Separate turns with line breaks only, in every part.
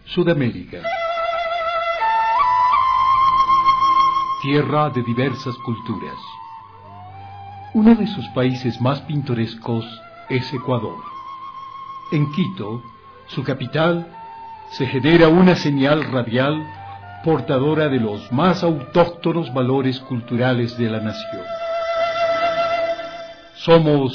Sudamérica. Tierra de diversas culturas. Uno de sus países más pintorescos es Ecuador. En Quito, su capital, se genera una señal radial portadora de los más autóctonos valores culturales de la nación. Somos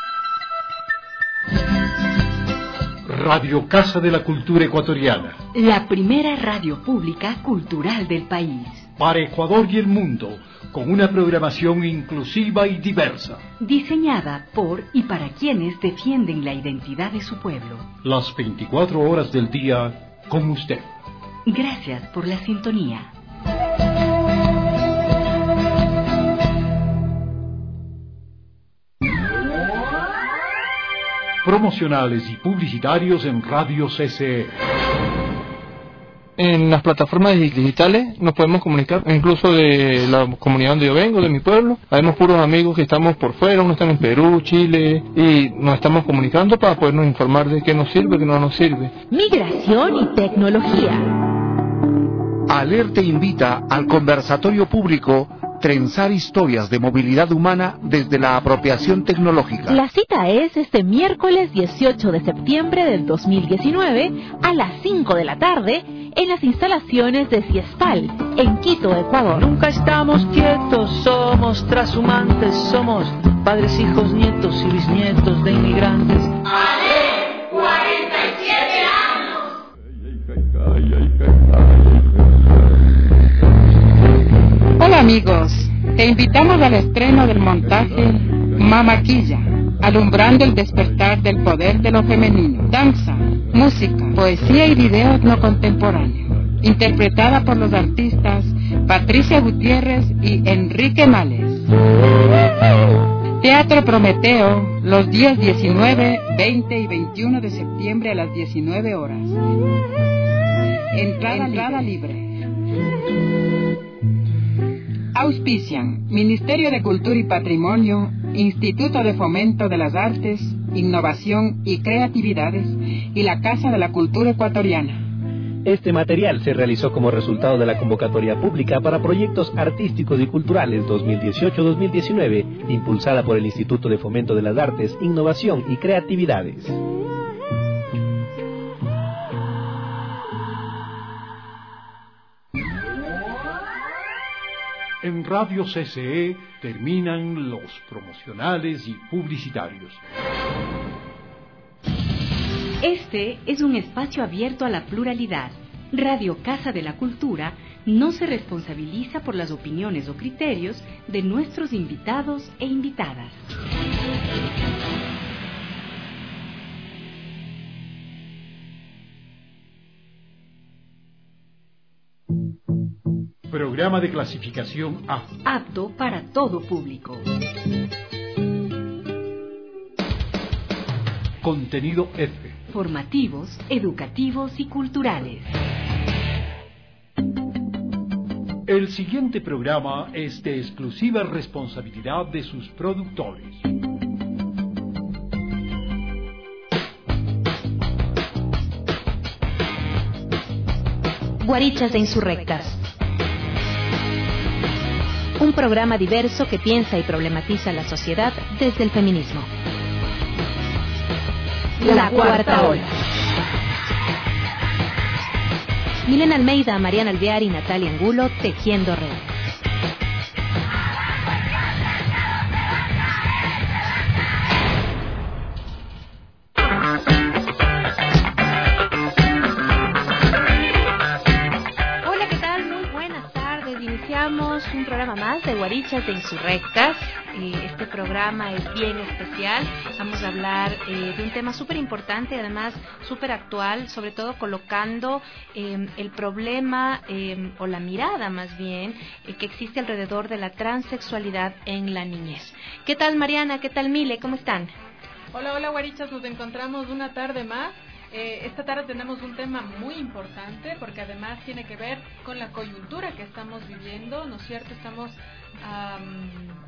Radio Casa de la Cultura Ecuatoriana,
la primera radio pública cultural del país.
Para Ecuador y el mundo, con una programación inclusiva y diversa.
Diseñada por y para quienes defienden la identidad de su pueblo.
Las 24 horas del día con usted.
Gracias por la sintonía.
Promocionales y publicitarios en Radio CCE.
En las plataformas digitales nos podemos comunicar, incluso de la comunidad donde yo vengo, de mi pueblo. Habemos puros amigos que estamos por fuera, uno está en Perú, Chile, y nos estamos comunicando para podernos informar de qué nos sirve, qué no nos sirve.
Migración y tecnología.
Alerta invita al conversatorio público Trenzar historias de movilidad humana desde la apropiación tecnológica.
La cita es este miércoles 18 de septiembre del 2019 a las 5 de la tarde en las instalaciones de Ciespal, en Quito, Ecuador.
Nunca estamos quietos, somos transhumantes, somos padres, hijos, nietos y bisnietos de inmigrantes.
¡Ale! 47 años.
Hola amigos, te invitamos al estreno del montaje Mamaquilla, alumbrando el despertar del poder de lo femenino. Danza, música, poesía y videos no contemporáneos, interpretada por los artistas Patricia Gutiérrez y Enrique Males. Teatro Prometeo, los días 19, 20 y 21 de septiembre a las 19 horas. Entrada libre. Auspician Ministerio de Cultura y Patrimonio, Instituto de Fomento de las Artes, Innovación y Creatividades y la Casa de la Cultura Ecuatoriana.
Este material se realizó como resultado de la convocatoria pública para proyectos artísticos y culturales 2018-2019, impulsada por el Instituto de Fomento de las Artes, Innovación y Creatividades.
En Radio CCE terminan los promocionales y publicitarios.
Este es un espacio abierto a la pluralidad. Radio Casa de la Cultura no se responsabiliza por las opiniones o criterios de nuestros invitados e invitadas.
Programa de clasificación A.
Apto para todo público.
Contenido F.
Formativos, educativos y culturales.
El siguiente programa es de exclusiva responsabilidad de sus productores.
Guarichas de Insurrectas. Un programa diverso que piensa y problematiza la sociedad desde el feminismo. La cuarta ola. Milena Almeida, Mariana Alvear y Natalia Angulo tejiendo red. Hola, ¿qué tal? Muy buenas tardes. Iniciamos un programa más de Guarichas de Insurrectas. Este programa es bien especial. Vamos a hablar de un tema súper importante y además súper actual, sobre todo colocando el problema o la mirada más bien que existe alrededor de la transexualidad en la niñez. ¿Qué tal Mariana? ¿Qué tal Mile? ¿Cómo están?
Hola Guarichas, nos encontramos una tarde más. Esta tarde tenemos un tema muy importante porque además tiene que ver con la coyuntura que estamos viviendo, ¿no es cierto? Estamos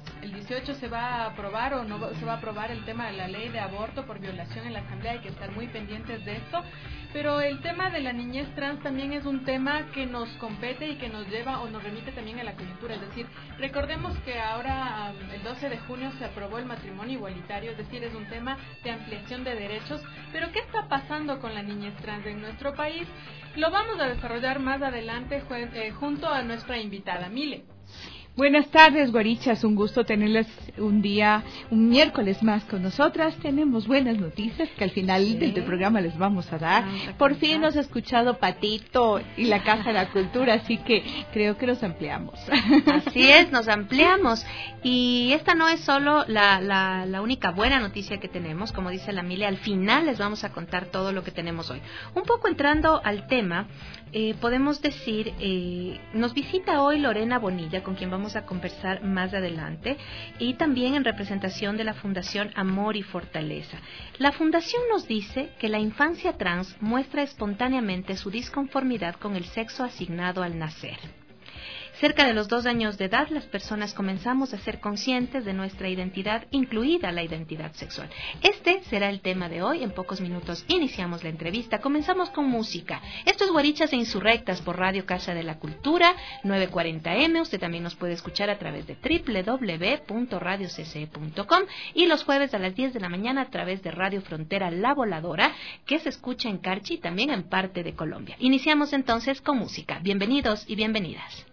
El 18 se va a aprobar o no se va a aprobar el tema de la ley de aborto por violación en la Asamblea, hay que estar muy pendientes de esto, pero el tema de la niñez trans también es un tema que nos compete y que nos lleva o nos remite también a la coyuntura, es decir, recordemos que ahora el 12 de junio se aprobó el matrimonio igualitario, es decir, es un tema de ampliación de derechos, pero ¿qué está pasando con la niñez trans en nuestro país? Lo vamos a desarrollar más adelante junto a nuestra invitada, Mile.
Buenas tardes, guarichas, un gusto tenerles un miércoles más con nosotras. Tenemos buenas noticias que al final del programa les vamos a dar. Por fin nos ha escuchado Patito y la Casa de la Cultura, así que creo que nos ampliamos.
Así es, nos ampliamos. Y esta no es solo la única buena noticia que tenemos, como dice la Mile, al final les vamos a contar todo lo que tenemos hoy. Un poco entrando al tema, podemos decir, nos visita hoy Lorena Bonilla, con quien vamos a conversar más adelante, y también en representación de la Fundación Amor y Fortaleza. La Fundación nos dice que la infancia trans muestra espontáneamente su disconformidad con el sexo asignado al nacer. Cerca de los 2 años de edad, las personas comenzamos a ser conscientes de nuestra identidad, incluida la identidad sexual. Este será el tema de hoy. En pocos minutos iniciamos la entrevista. Comenzamos con música. Esto es Guarichas e Insurrectas por Radio Casa de la Cultura, 940M. Usted también nos puede escuchar a través de www.radiocce.com y los jueves a las 10 de la mañana a través de Radio Frontera La Voladora, que se escucha en Carchi y también en parte de Colombia. Iniciamos entonces con música. Bienvenidos y bienvenidas.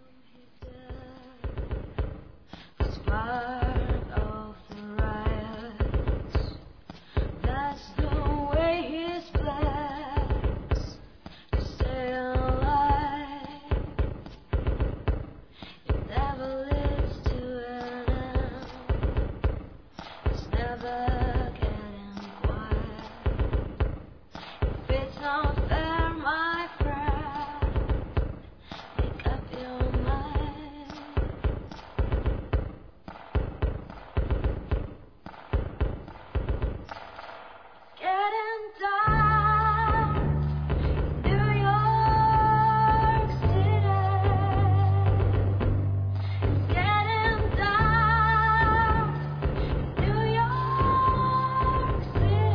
Part of the riots. That's the way he's blessed to stay alive. It never leads to an end. It's never getting quiet. If it's not fair, my friend, make up your mind. Getting down, New York City. Getting down, New York City.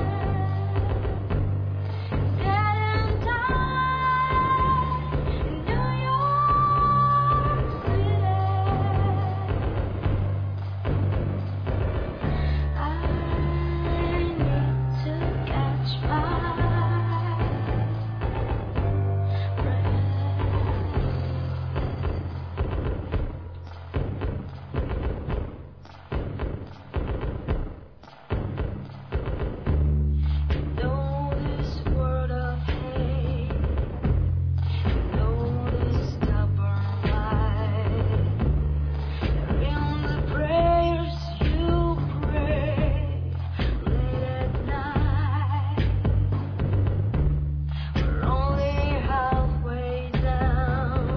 Getting down, New York City. I need to catch my know this word of hate, know this stubborn lie. They're in the prayers you pray late at night. We're only halfway down.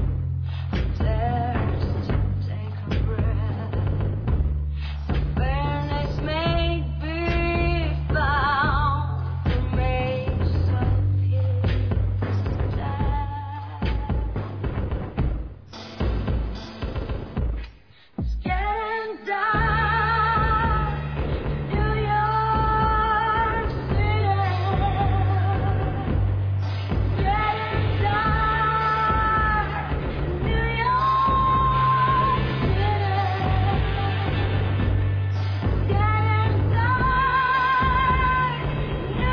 Dares to take a breath. Some fairness may be found. The maze of his death. It's getting down, New York City. Getting down, New York City. Getting down, New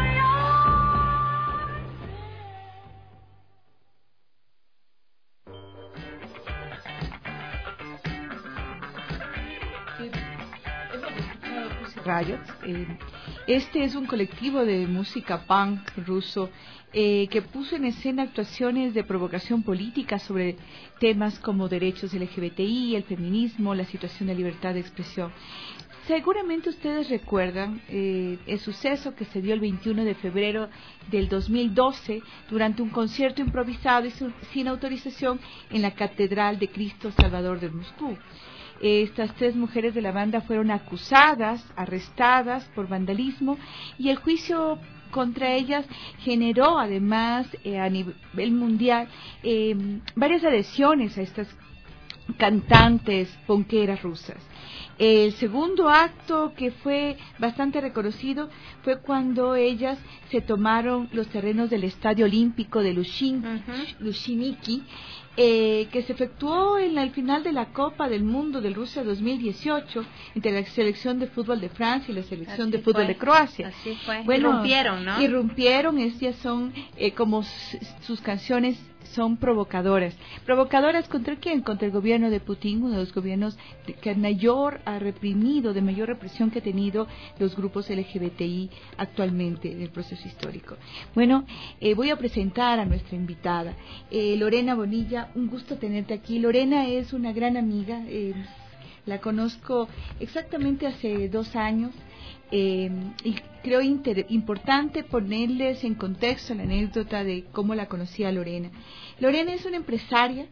Riot. Este es un colectivo de música punk ruso que puso en escena actuaciones de provocación política sobre temas como derechos LGBTI, el feminismo, la situación de libertad de expresión. Seguramente ustedes recuerdan el suceso que se dio el 21 de febrero del 2012 durante un concierto improvisado y sin autorización en la Catedral de Cristo Salvador de Moscú. Estas 3 mujeres de la banda fueron acusadas, arrestadas por vandalismo, y el juicio contra ellas generó además a nivel mundial varias adhesiones a estas cantantes punkeras rusas. El segundo acto, que fue bastante reconocido, fue cuando ellas se tomaron los terrenos del Estadio Olímpico de Lushniki, que se efectuó en el final de la Copa del Mundo del Rusia 2018 entre la selección de fútbol de Francia y la selección de fútbol de Croacia.
Así fue.
Bueno,
Irrumpieron, ¿no?
Irrumpieron, ellas son como sus canciones son provocadoras. ¿Provocadoras contra quién? Contra el gobierno de Putin, uno de los gobiernos que mayor ha reprimido, de mayor represión que ha tenido los grupos LGBTI actualmente en el proceso histórico. Bueno, voy a presentar a nuestra invitada, Lorena Bonilla. Un gusto tenerte aquí. Lorena es una gran amiga, la conozco exactamente hace 2 años. Y creo importante ponerles en contexto la anécdota de cómo la conocí a Lorena. Lorena es una empresaria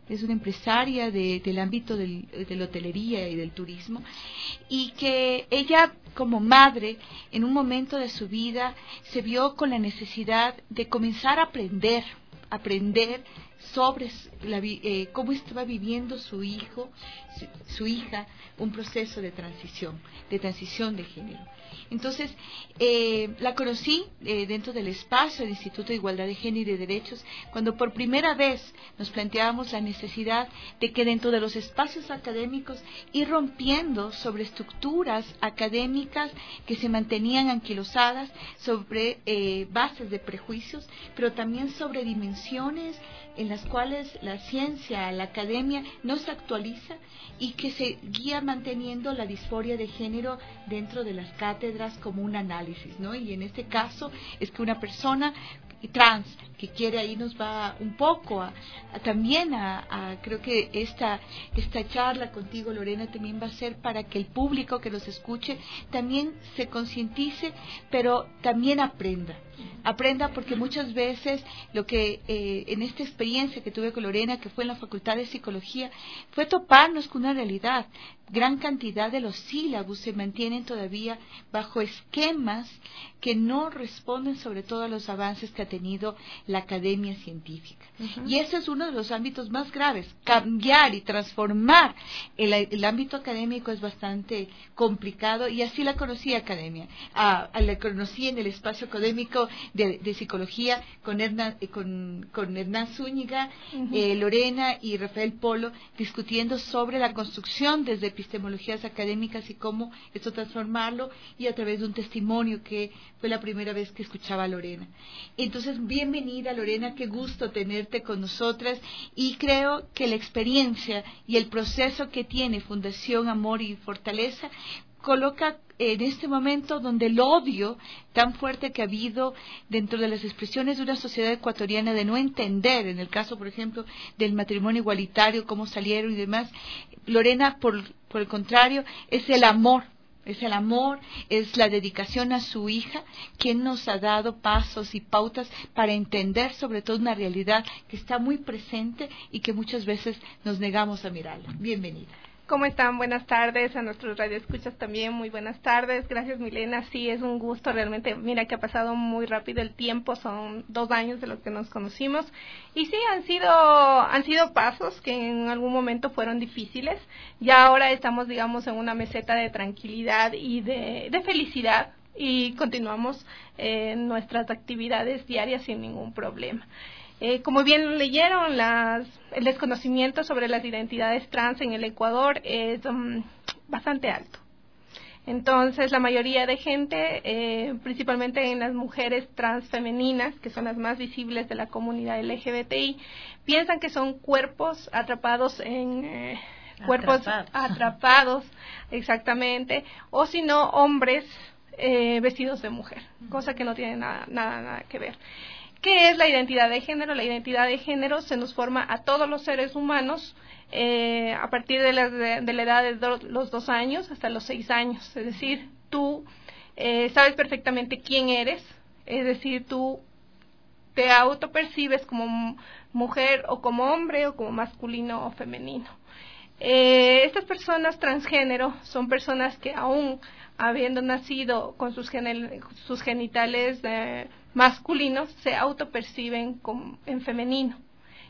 del ámbito de la hotelería y del turismo, y que ella, como madre, en un momento de su vida se vio con la necesidad de comenzar a aprender sobre cómo estaba viviendo su hija, un proceso de transición de género. Entonces, la conocí dentro del espacio del Instituto de Igualdad de Género y de Derechos, cuando por primera vez nos planteábamos la necesidad de que dentro de los espacios académicos ir rompiendo sobre estructuras académicas que se mantenían anquilosadas sobre bases de prejuicios, pero también sobre dimensiones en las cuales la ciencia, la academia no se actualiza y que se guía manteniendo la disforia de género dentro de las cátedras como un análisis, ¿no? Y en este caso es que una persona trans que quiere, ahí nos va un poco también creo que esta charla contigo, Lorena, también va a ser para que el público que nos escuche también se concientice, pero también aprenda, porque muchas veces lo que en esta experiencia que tuve con Lorena, que fue en la Facultad de Psicología, fue toparnos con una realidad. Gran cantidad de los sílabos se mantienen todavía bajo esquemas que no responden sobre todo a los avances que ha tenido la academia científica. Y ese es uno de los ámbitos más graves. Cambiar y transformar el ámbito académico es bastante complicado, y así la conocí academia. La conocí en el espacio académico de psicología con Hernán Zúñiga, Lorena y Rafael Polo, discutiendo sobre la construcción desde epistemologías académicas y cómo esto transformarlo, y a través de un testimonio que fue la primera vez que escuchaba a Lorena. Entonces, bienvenida, Lorena, qué gusto tenerte con nosotras, y creo que la experiencia y el proceso que tiene Fundación Amor y Fortaleza coloca en este momento donde el odio tan fuerte que ha habido dentro de las expresiones de una sociedad ecuatoriana de no entender, en el caso, por ejemplo, del matrimonio igualitario, cómo salieron y demás. Lorena, por el contrario, es el amor, es la dedicación a su hija, quien nos ha dado pasos y pautas para entender sobre todo una realidad que está muy presente y que muchas veces nos negamos a mirarla. Bienvenida.
¿Cómo están? Buenas tardes, a nuestros radioescuchas también, muy buenas tardes. Gracias, Milena. Sí, es un gusto realmente. Mira que ha pasado muy rápido el tiempo, son 2 años de los que nos conocimos. Y sí, han sido pasos que en algún momento fueron difíciles. Ya ahora estamos, digamos, en una meseta de tranquilidad y de felicidad, y continuamos nuestras actividades diarias sin ningún problema. Como bien leyeron, el desconocimiento sobre las identidades trans en el Ecuador es bastante alto. Entonces, la mayoría de gente, principalmente en las mujeres trans femeninas, que son las más visibles de la comunidad LGBTI, piensan que son cuerpos atrapados en... cuerpos atrapados, exactamente, o si no, hombres vestidos de mujer, cosa que no tiene nada que ver. ¿Qué es la identidad de género? La identidad de género se nos forma a todos los seres humanos a partir de la edad de los 2 años hasta los 6 años. Es decir, tú sabes perfectamente quién eres, es decir, tú te autopercibes como mujer o como hombre o como masculino o femenino. Estas personas transgénero son personas que aún habiendo nacido con sus genitales masculinos, se autoperciben en femenino.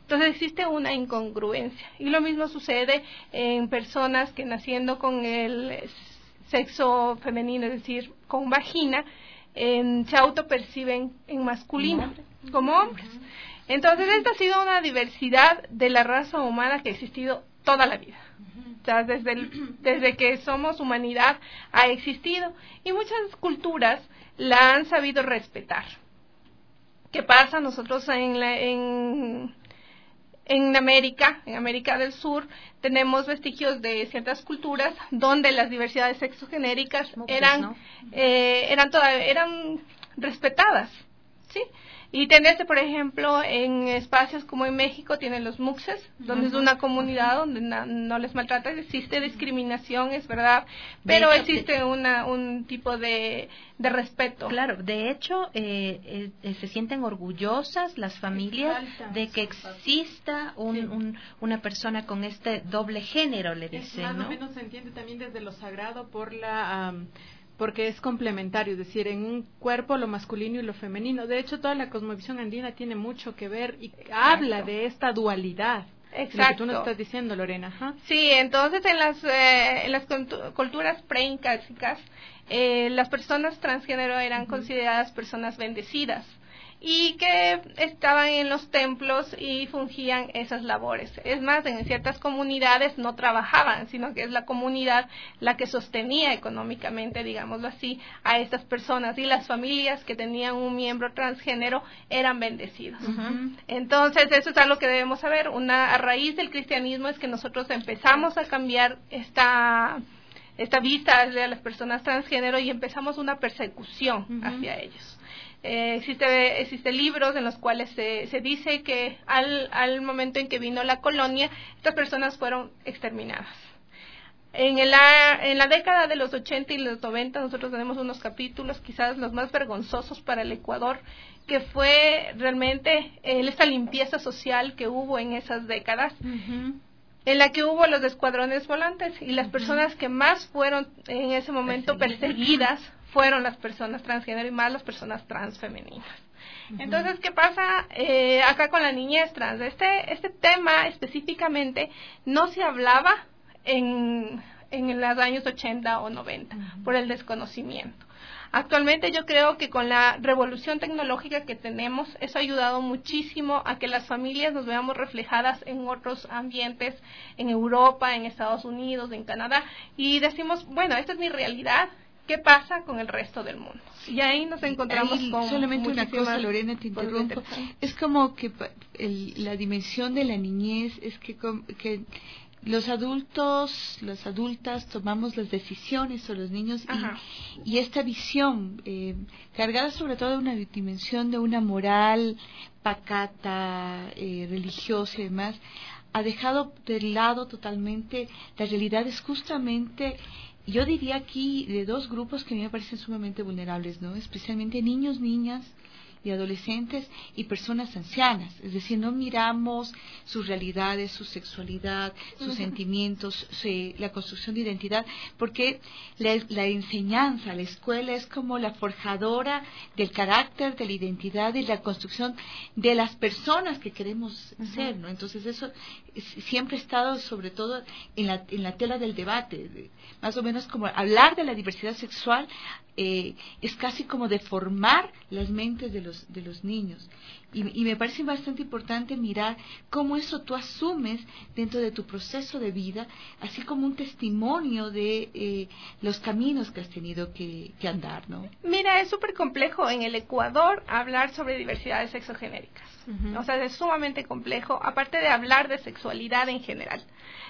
Entonces existe una incongruencia. Y lo mismo sucede en personas que naciendo con el sexo femenino, es decir, con vagina, se autoperciben en masculino, como hombres. Entonces esta ha sido una diversidad de la raza humana que ha existido toda la vida. O sea, desde que somos humanidad ha existido, y muchas culturas la han sabido respetar. ¿Qué pasa? Nosotros en América del Sur, tenemos vestigios de ciertas culturas donde las diversidades sexogenéricas eran respetadas, ¿sí? Y tenderse, por ejemplo, en espacios como en México tienen los muxes, donde es una comunidad donde no les maltrata, existe discriminación, es verdad, pero existe un tipo de respeto.
Claro, de hecho, se sienten orgullosas las familias de que exista una persona con este doble género, le dicen,
más
¿no?
o menos se entiende también desde lo sagrado porque es complementario, es decir, en un cuerpo lo masculino y lo femenino. De hecho, toda la cosmovisión andina tiene mucho que ver y habla de esta dualidad.
Exacto.
Lo que tú nos estás diciendo, Lorena. Ajá.
Sí, entonces en las culturas preincásicas, las personas transgénero eran consideradas personas bendecidas y que estaban en los templos y fungían esas labores. Es más, en ciertas comunidades no trabajaban, sino que es la comunidad la que sostenía económicamente, digámoslo así, a estas personas, y las familias que tenían un miembro transgénero eran bendecidos. Entonces, eso es algo que debemos saber. A raíz del cristianismo es que nosotros empezamos a cambiar esta vista de las personas transgénero y empezamos una persecución hacia ellos. Existe libros en los cuales se dice que al momento en que vino la colonia, estas personas fueron exterminadas. En la década de los 80 y los 90 nosotros tenemos unos capítulos, quizás los más vergonzosos para el Ecuador, que fue realmente esta limpieza social que hubo en esas décadas, en la que hubo los escuadrones volantes, y las personas que más fueron en ese momento perseguidas fueron las personas transgénero y más las personas transfemeninas. Entonces, ¿qué pasa acá con la niñez trans? Este tema específicamente no se hablaba en los años 80 o 90 por el desconocimiento. Actualmente yo creo que con la revolución tecnológica que tenemos, eso ha ayudado muchísimo a que las familias nos veamos reflejadas en otros ambientes, en Europa, en Estados Unidos, en Canadá, y decimos, bueno, esta es mi realidad, ¿qué pasa con el resto del mundo? Y ahí nos encontramos con
solamente una cosa, Lorena, te interrumpo. Es como que la dimensión de la niñez es que los adultos, las adultas tomamos las decisiones, o los niños, y esta visión cargada sobre todo de una dimensión de una moral pacata, religiosa y demás, ha dejado de lado totalmente las realidades justamente, yo diría aquí, de dos grupos que a mí me parecen sumamente vulnerables, ¿no? Especialmente niños, niñas y adolescentes y personas ancianas. Es decir, no miramos sus realidades, su sexualidad, sus sentimientos, la construcción de identidad, porque la enseñanza, la escuela es como la forjadora del carácter, de la identidad y la construcción de las personas que queremos ser, ¿no? Entonces eso siempre ha estado sobre todo en la tela del debate, más o menos como hablar de la diversidad sexual es casi como deformar las mentes de los niños, y me parece bastante importante mirar cómo eso tú asumes dentro de tu proceso de vida, así como un testimonio de los caminos que has tenido que andar, ¿no?
Mira, es súper complejo en el Ecuador hablar sobre diversidades sexogenéricas. O sea, es sumamente complejo, aparte de hablar de sexualidad en general.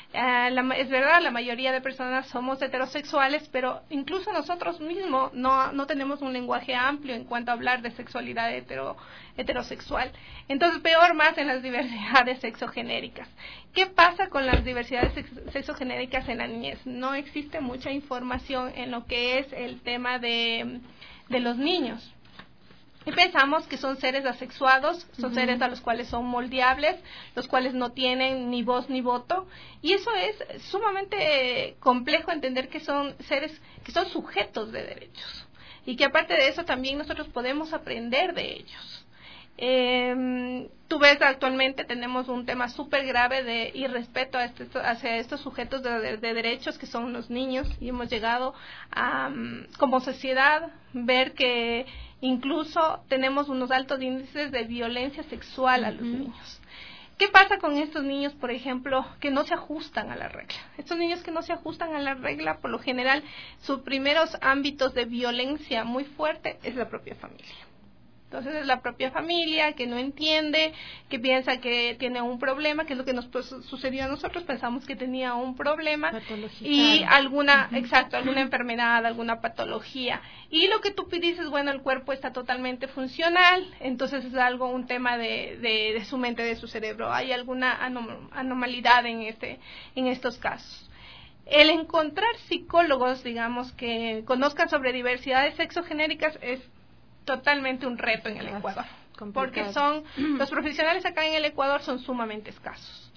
Es verdad, la mayoría de personas somos heterosexuales, pero incluso nosotros mismos no tenemos un lenguaje amplio en cuanto a hablar de sexualidad heterosexual. Entonces, peor más en las diversidades sexogenéricas. ¿Qué pasa con las diversidades sexogenéricas en la niñez? No existe mucha información en lo que es el tema de los niños. Y pensamos que son seres asexuados, son seres a los cuales son moldeables, los cuales no tienen ni voz ni voto, y eso es sumamente complejo entender que son seres que son sujetos de derechos, y que aparte de eso también nosotros podemos aprender de ellos. Tú ves, actualmente tenemos un tema súper grave de irrespeto hacia estos sujetos de derechos que son los niños, y hemos llegado a, como sociedad, ver que incluso tenemos unos altos índices de violencia sexual a los niños. ¿Qué pasa con estos niños, por ejemplo, que no se ajustan a la regla? Estos niños que no se ajustan a la regla, por lo general, sus primeros ámbitos de violencia muy fuerte es la propia familia. Entonces es la propia familia que no entiende, que piensa que tiene un problema, que es lo que nos sucedió a nosotros, pensamos que tenía un problema y alguna enfermedad, alguna patología. Y lo que tú dices, bueno, el cuerpo está totalmente funcional, entonces es un tema de su mente, de su cerebro. Hay alguna anomalidad en estos casos. El encontrar psicólogos, digamos, que conozcan sobre diversidades sexogenéricas es totalmente un reto en el Ecuador, porque los profesionales acá en el Ecuador son sumamente escasos.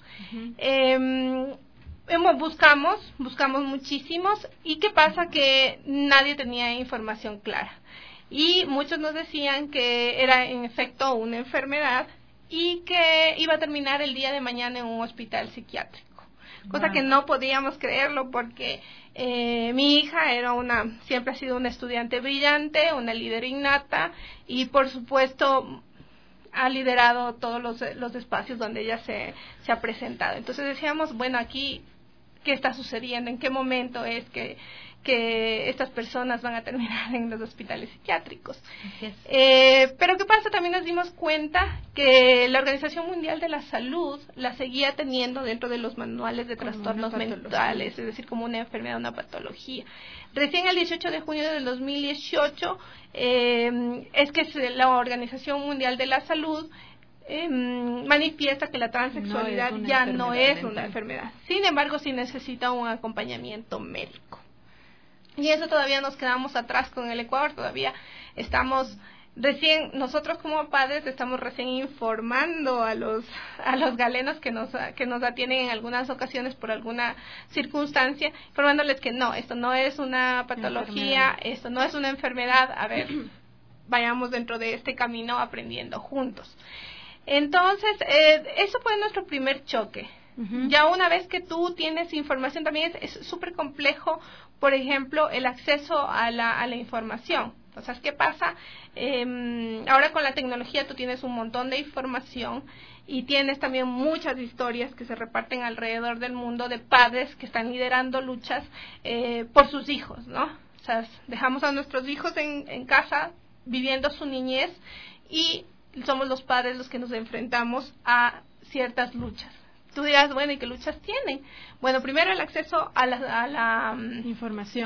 Buscamos muchísimos, y ¿qué pasa? Que nadie tenía información clara, y muchos nos decían que era en efecto una enfermedad y que iba a terminar el día de mañana en un hospital psiquiátrico. Cosa que no podíamos creerlo, porque mi hija siempre ha sido una estudiante brillante, una líder innata, y por supuesto ha liderado todos los espacios donde ella se ha presentado. Entonces decíamos, bueno, aquí, ¿qué está sucediendo? ¿En qué momento es que estas personas van a terminar en los hospitales psiquiátricos? Pero ¿qué pasa? También nos dimos cuenta que la Organización Mundial de la Salud la seguía teniendo dentro de los manuales de trastornos mentales, es decir, como una enfermedad, una patología. Recién el 18 de junio del 2018 es que la Organización Mundial de la Salud manifiesta que la transexualidad no es una enfermedad. Sin embargo, sí necesita un acompañamiento médico. Y eso todavía nos quedamos atrás con el Ecuador, todavía nosotros como padres estamos recién informando a los galenos que nos atienden en algunas ocasiones por alguna circunstancia, informándoles que no, esto no es una patología, esto no es una enfermedad, a ver, vayamos dentro de este camino aprendiendo juntos. Entonces, eso fue nuestro primer choque. Ya una vez que tú tienes información, también es súper complejo, por ejemplo, el acceso a la información. Entonces, ¿qué pasa? Ahora con la tecnología tú tienes un montón de información, y tienes también muchas historias que se reparten alrededor del mundo de padres que están liderando luchas por sus hijos, ¿no? O sea, dejamos a nuestros hijos en casa viviendo su niñez, y somos los padres los que nos enfrentamos a ciertas luchas. Tú dirás, bueno, ¿y qué luchas tienen? Bueno, primero el acceso a la información.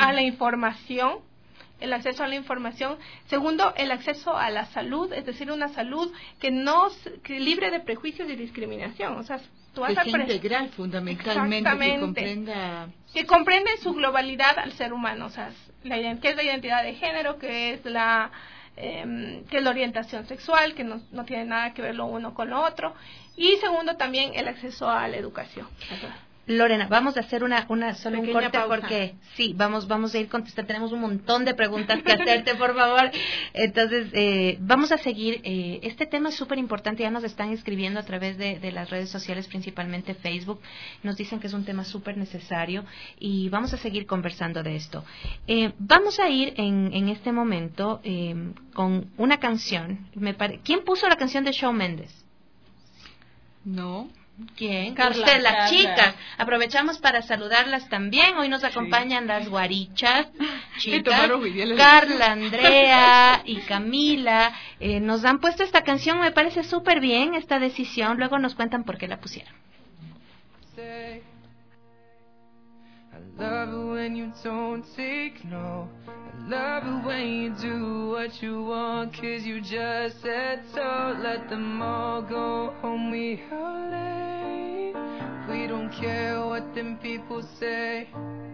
El acceso a la información. Segundo, el acceso a la salud, es decir, una salud que libre de prejuicios y discriminación. O sea, tú vas
que sea integral, fundamentalmente,
que comprenda en su globalidad al ser humano. O sea, ¿qué es la identidad de género? ¿Qué es la orientación sexual? Que no tiene nada que ver lo uno con lo otro. Y segundo, también el acceso a la educación.
Lorena, vamos a hacer solo un corte
pausa.
porque sí, vamos a ir contestando. Tenemos un montón de preguntas que hacerte, por favor. Entonces, vamos a seguir. Este tema es súper importante. Ya nos están escribiendo a través de las redes sociales, principalmente Facebook. Nos dicen que es un tema súper necesario, y vamos a seguir conversando de esto. Vamos a ir en este momento con una canción. ¿Quién puso la canción de Shawn Mendes?
No.
¿Quién?
Carla,
Usted, las
Carla.
chicas. Aprovechamos para saludarlas también. Hoy nos acompañan las guarichas, chicas. Carla, Andrea y Camila. Nos han puesto esta canción. Me parece súper bien esta decisión. Luego nos cuentan por qué la pusieron.
I love it when you don't take no. I love it when you do what you want, 'cause you just said so. Let them all go home, we are late. We don't care what them people say.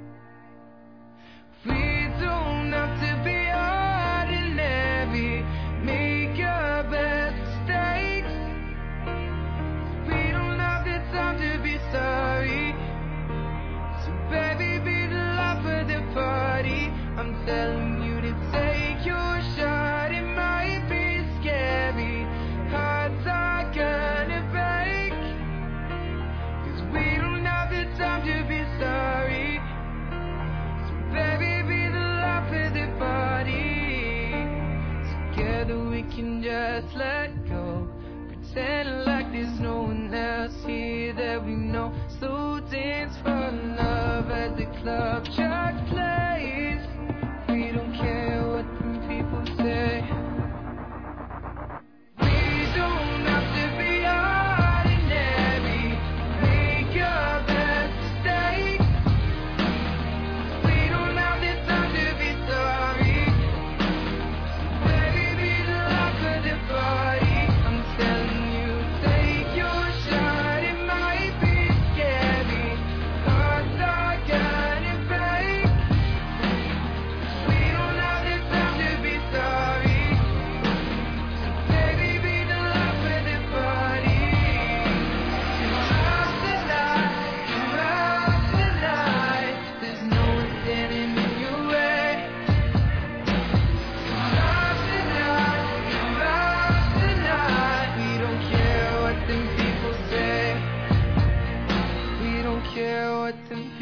We don't have to be ordinary. Make your best mistakes. We don't have the time to be sorry. So baby, be the life of the party. I'm telling you to take your shot. It might be scary.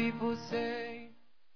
people say.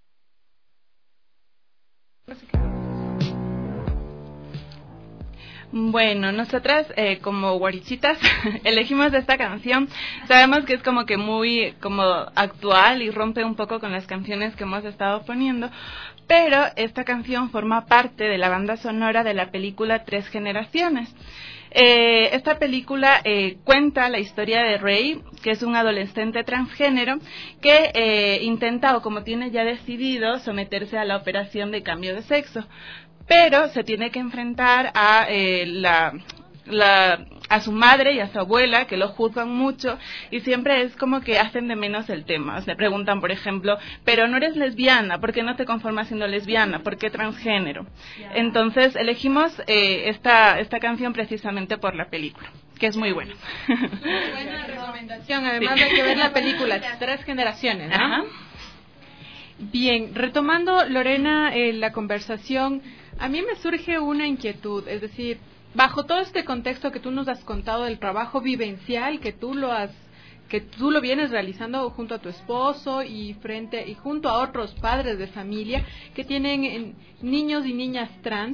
Bueno, nosotras como guarichitas elegimos esta canción. Sabemos que es como que muy como actual y rompe un poco con las canciones que hemos estado poniendo, pero esta canción forma parte de la banda sonora de la película Tres Generaciones. Esta película cuenta la historia de Ray, que es un adolescente transgénero que intenta, o como tiene ya decidido, someterse a la operación de cambio de sexo, pero se tiene que enfrentar a a su madre y a su abuela, que lo juzgan mucho, y siempre es como que hacen de menos el tema. Le preguntan, por ejemplo, pero no eres lesbiana, ¿por qué no te conformas siendo lesbiana? ¿Por qué transgénero? Entonces elegimos esta canción precisamente por la película, que es muy buena.
Muy buena recomendación, además hay que ver la película Tres Generaciones, ¿no?
Ajá.
Bien, retomando, Lorena, la conversación, a mí me surge una inquietud, es decir, bajo todo este contexto que tú nos has contado del trabajo vivencial que tú lo vienes realizando junto a tu esposo y junto a otros padres de familia que tienen niños y niñas trans,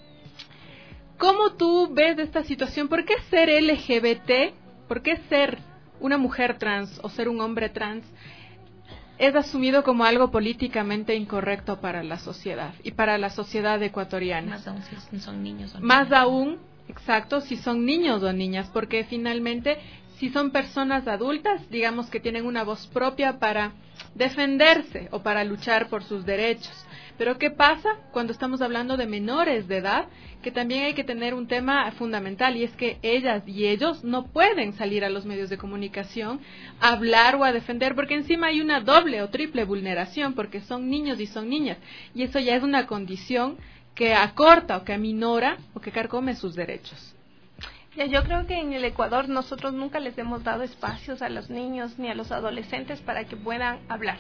¿cómo tú ves esta situación? ¿Por qué ser LGBT, por qué ser una mujer trans o ser un hombre trans es asumido como algo políticamente incorrecto para la sociedad y para la sociedad ecuatoriana?
Más aún si son niños o niñas.
Más aún, exacto, si son niños o niñas, porque finalmente si son personas adultas, digamos que tienen una voz propia para defenderse o para luchar por sus derechos. Pero ¿qué pasa cuando estamos hablando de menores de edad? Que también hay que tener un tema fundamental, y es que ellas y ellos no pueden salir a los medios de comunicación a hablar o a defender, porque encima hay una doble o triple vulneración, porque son niños y son niñas, y eso ya es una condición que acorta o que aminora o que carcome sus derechos.
Ya, yo creo que en el Ecuador nosotros nunca les hemos dado espacios a los niños ni a los adolescentes para que puedan hablar.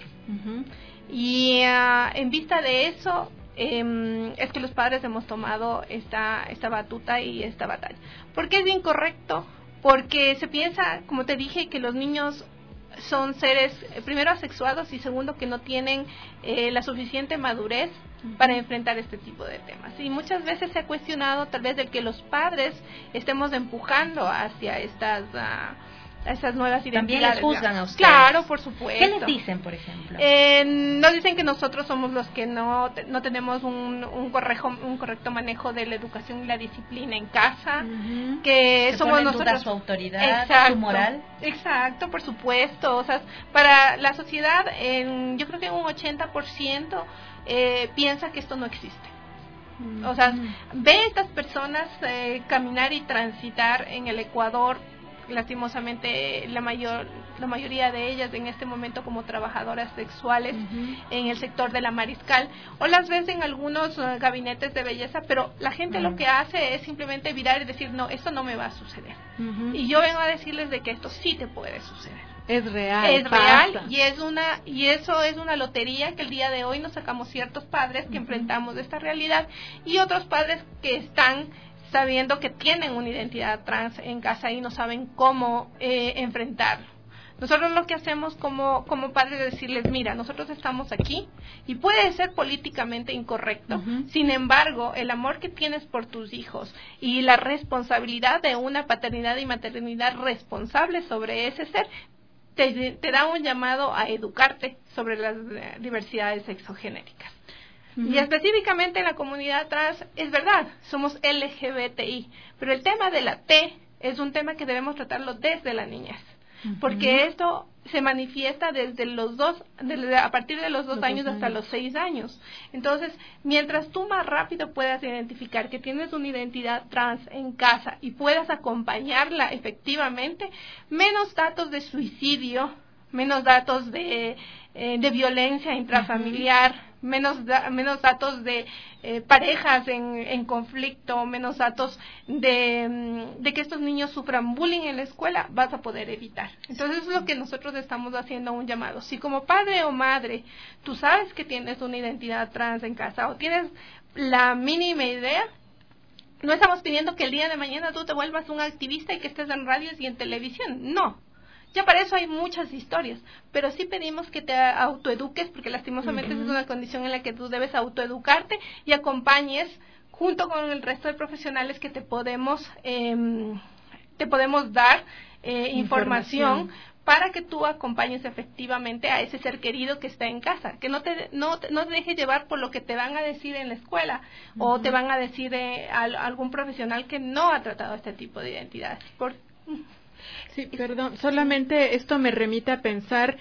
Y en vista de eso, es que los padres hemos tomado esta batuta y esta batalla. ¿Por qué es incorrecto? Porque se piensa, como te dije, que los niños son seres, primero, asexuados, y segundo, que no tienen la suficiente madurez para enfrentar este tipo de temas. Y muchas veces se ha cuestionado tal vez el que los padres estemos empujando hacia estas nuevas identidades.
También les juzgan a ustedes.
Claro, por supuesto.
¿Qué les dicen, por ejemplo?
Nos dicen que nosotros somos los que no tenemos un correcto manejo de la educación y la disciplina en casa, que somos nosotros.
Pone en duda su autoridad,
exacto,
su moral.
Exacto, por supuesto. O sea, para la sociedad, yo creo que un 80% piensa que esto no existe. O sea, ve estas personas caminar y transitar en el Ecuador, lastimosamente la mayoría de ellas en este momento como trabajadoras sexuales en el sector de la Mariscal, o las ves en algunos gabinetes de belleza, pero la gente lo que hace es simplemente virar y decir, no, esto no me va a suceder. Y yo vengo a decirles de que esto sí te puede suceder.
Es real.
Es real, y eso es una lotería que el día de hoy nos sacamos ciertos padres que enfrentamos esta realidad, y otros padres que están sabiendo que tienen una identidad trans en casa y no saben cómo enfrentarlo. Nosotros lo que hacemos como padres es decirles, mira, nosotros estamos aquí y puede ser políticamente incorrecto, sin embargo, el amor que tienes por tus hijos y la responsabilidad de una paternidad y maternidad responsable sobre ese ser, te da un llamado a educarte sobre las diversidades sexogenéricas. Y específicamente en la comunidad trans, es verdad, somos LGBTI, pero el tema de la T es un tema que debemos tratarlo desde la niñez, porque esto se manifiesta a partir de los 2 años hasta los 6 años. Entonces, mientras tú más rápido puedas identificar que tienes una identidad trans en casa y puedas acompañarla efectivamente, menos datos de suicidio, menos datos de violencia intrafamiliar, menos datos de parejas en conflicto, menos datos de que estos niños sufran bullying en la escuela, vas a poder evitar. Entonces es lo que nosotros estamos haciendo un llamado. Si como padre o madre tú sabes que tienes una identidad trans en casa o tienes la mínima idea, no estamos pidiendo que el día de mañana tú te vuelvas un activista y que estés en radios y en televisión, no. Ya para eso hay muchas historias, pero sí pedimos que te autoeduques, porque lastimosamente esa es una condición en la que tú debes autoeducarte y acompañes junto con el resto de profesionales que te podemos dar información para que tú acompañes efectivamente a ese ser querido que está en casa, que no te dejes llevar por lo que te van a decir en la escuela o te van a decir algún profesional que no ha tratado este tipo de identidades.
Sí, perdón, solamente esto me remite a pensar,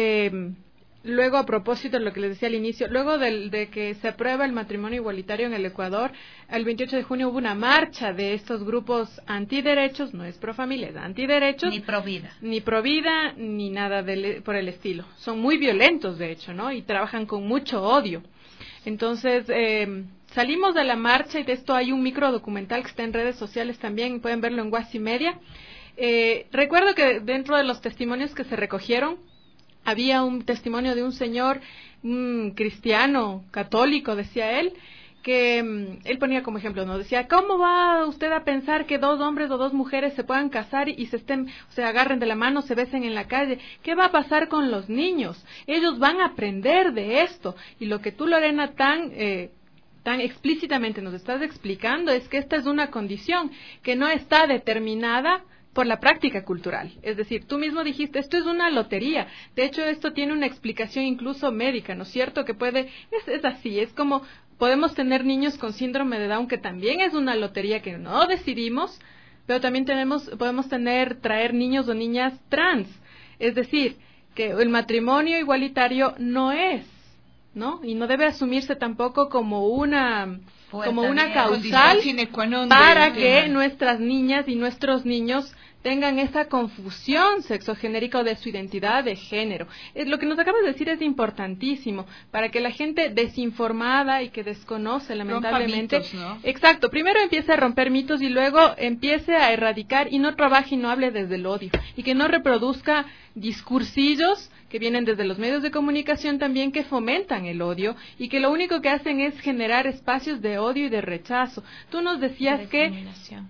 luego a propósito de lo que les decía al inicio, luego de que se aprueba el matrimonio igualitario en el Ecuador, el 28 de junio hubo una marcha de estos grupos antiderechos, no es pro familia, es antiderechos.
Ni pro vida.
Ni pro vida, ni nada por el estilo. Son muy violentos, de hecho, ¿no? Y trabajan con mucho odio. Entonces, salimos de la marcha y de esto hay un micro documental que está en redes sociales también, pueden verlo en Guasi Media. Recuerdo que dentro de los testimonios que se recogieron, había un testimonio de un señor cristiano, católico, decía él, que él ponía como ejemplo, ¿no? Decía, ¿cómo va usted a pensar que 2 hombres o 2 mujeres se puedan casar y se agarren de la mano, se besen en la calle? ¿Qué va a pasar con los niños? Ellos van a aprender de esto. Y lo que tú, Lorena, tan explícitamente nos estás explicando es que esta es una condición que no está determinada por la práctica cultural. Es decir, tú mismo dijiste, esto es una lotería. De hecho, esto tiene una explicación incluso médica, ¿no es cierto? Que es así, es como podemos tener niños con síndrome de Down, que también es una lotería que no decidimos, pero también podemos traer niños o niñas trans. Es decir, que el matrimonio igualitario no es, ¿no? Y no debe asumirse tampoco como una causal para que nuestras niñas y nuestros niños tengan esa confusión sexogenérica o de su identidad de género. Lo que nos acabas de decir es importantísimo para que la gente desinformada y que desconoce lamentablemente,
mitos, ¿no?
Exacto, primero empiece a romper mitos y luego empiece a erradicar y no trabaje y no hable desde el odio y que no reproduzca discursillos que vienen desde los medios de comunicación también que fomentan el odio y que lo único que hacen es generar espacios de odio y de rechazo. Tú nos decías que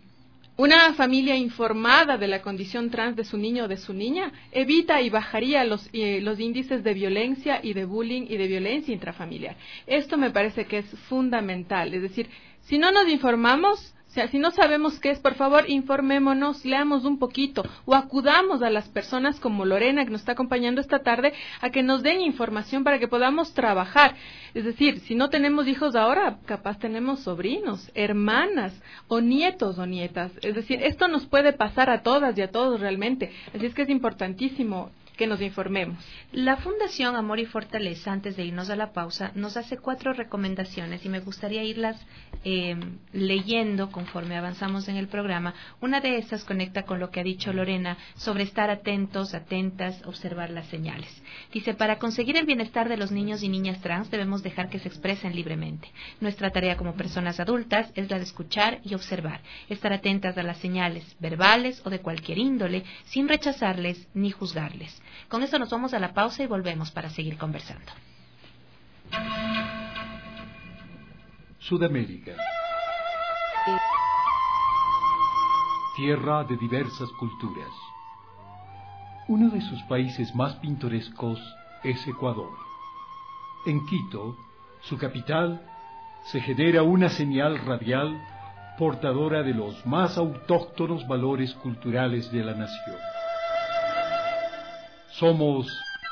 una familia informada de la condición trans de su niño o de su niña evita y bajaría los índices de violencia y de bullying y de violencia intrafamiliar. Esto me parece que es fundamental. Es decir, si no nos informamos, o sea, si no sabemos qué es, por favor, informémonos, leamos un poquito o acudamos a las personas como Lorena, que nos está acompañando esta tarde, a que nos den información para que podamos trabajar. Es decir, si no tenemos hijos ahora, capaz tenemos sobrinos, hermanas o nietos o nietas. Es decir, esto nos puede pasar a todas y a todos realmente. Así es que es importantísimo que nos informemos.
La Fundación Amor y Fortaleza, antes de irnos a la pausa, nos hace 4 recomendaciones y me gustaría irlas leyendo conforme avanzamos en el programa. Una de estas conecta con lo que ha dicho Lorena sobre estar atentos, atentas, observar las señales. Dice, para conseguir el bienestar de los niños y niñas trans debemos dejar que se expresen libremente. Nuestra tarea como personas adultas es la de escuchar y observar, estar atentas a las señales verbales o de cualquier índole, sin rechazarles ni juzgarles. Con eso nos vamos a la pausa y volvemos para seguir conversando.
Sudamérica. Tierra de diversas culturas. Uno de sus países más pintorescos es Ecuador. En Quito, su capital, se genera una señal radial portadora de los más autóctonos valores culturales de la nación. Somos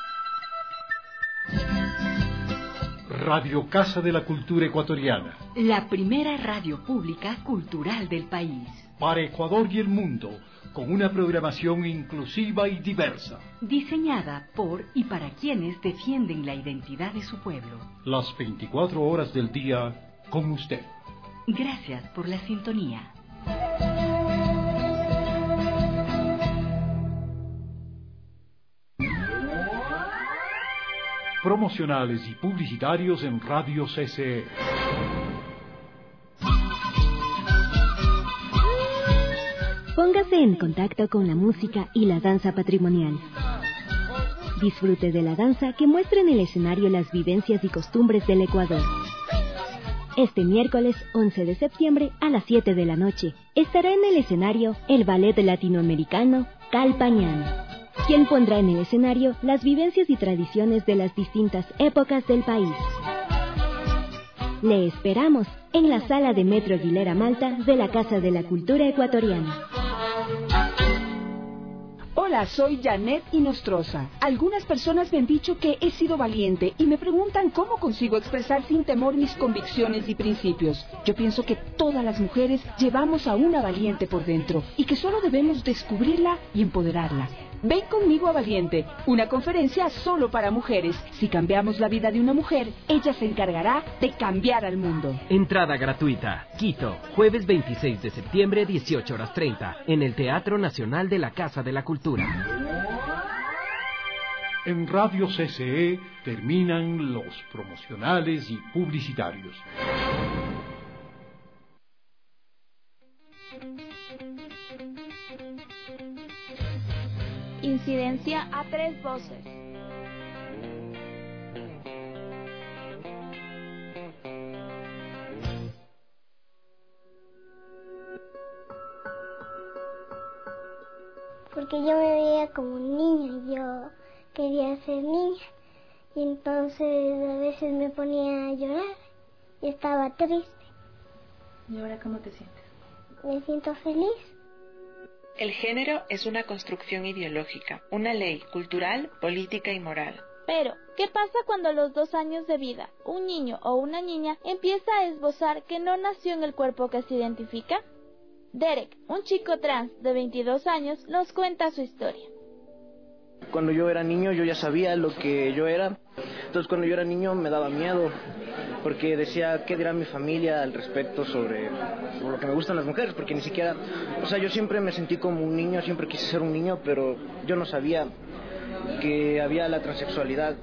Radio Casa de la Cultura Ecuatoriana,
la primera radio pública cultural del país.
Para Ecuador y el mundo, con una programación inclusiva y diversa.
Diseñada por y para quienes defienden la identidad de su pueblo.
Las 24 horas del día con usted.
Gracias por la sintonía.
Promocionales y publicitarios en Radio CCE.
Póngase en contacto con la música y la danza patrimonial. Disfrute de la danza que muestra en el escenario las vivencias y costumbres del Ecuador. Este miércoles 11 de septiembre a las 7 de la noche estará en el escenario el ballet latinoamericano Calpañán. quien pondrá en el escenario las vivencias y tradiciones de las distintas épocas del país. Le esperamos en la sala de Metro Aguilera Malta de la Casa de la Cultura Ecuatoriana.
Hola, soy Janet Inostroza. Algunas personas me han dicho que he sido valiente y me preguntan cómo consigo expresar sin temor mis convicciones y principios. Yo pienso que todas las mujeres llevamos a una valiente por dentro y que solo debemos descubrirla y empoderarla. Ven conmigo a Valiente, una conferencia solo para mujeres. Si cambiamos la vida de una mujer, ella se encargará de cambiar al mundo.
Entrada gratuita. Quito, jueves 26 de septiembre, 18:30, en el Teatro Nacional de la Casa de la Cultura.
En Radio CCE terminan los promocionales y publicitarios.
Incidencia a tres voces.
Porque yo me veía como niña, yo quería ser niña y entonces a veces me ponía a llorar y estaba triste.
¿Y ahora cómo te sientes?
Me siento feliz.
El género es una construcción ideológica, una ley cultural, política y moral.
Pero, ¿qué pasa cuando a los 2 años de vida un niño o una niña empieza a esbozar que no nació en el cuerpo que se identifica? Derek, un chico trans de 22 años, nos cuenta su historia.
Cuando yo era niño yo ya sabía lo que yo era, entonces cuando yo era niño me daba miedo, porque decía, ¿qué dirá mi familia al respecto sobre lo que me gustan las mujeres? Porque ni siquiera, o sea, yo siempre me sentí como un niño, siempre quise ser un niño, pero yo no sabía que había la transexualidad.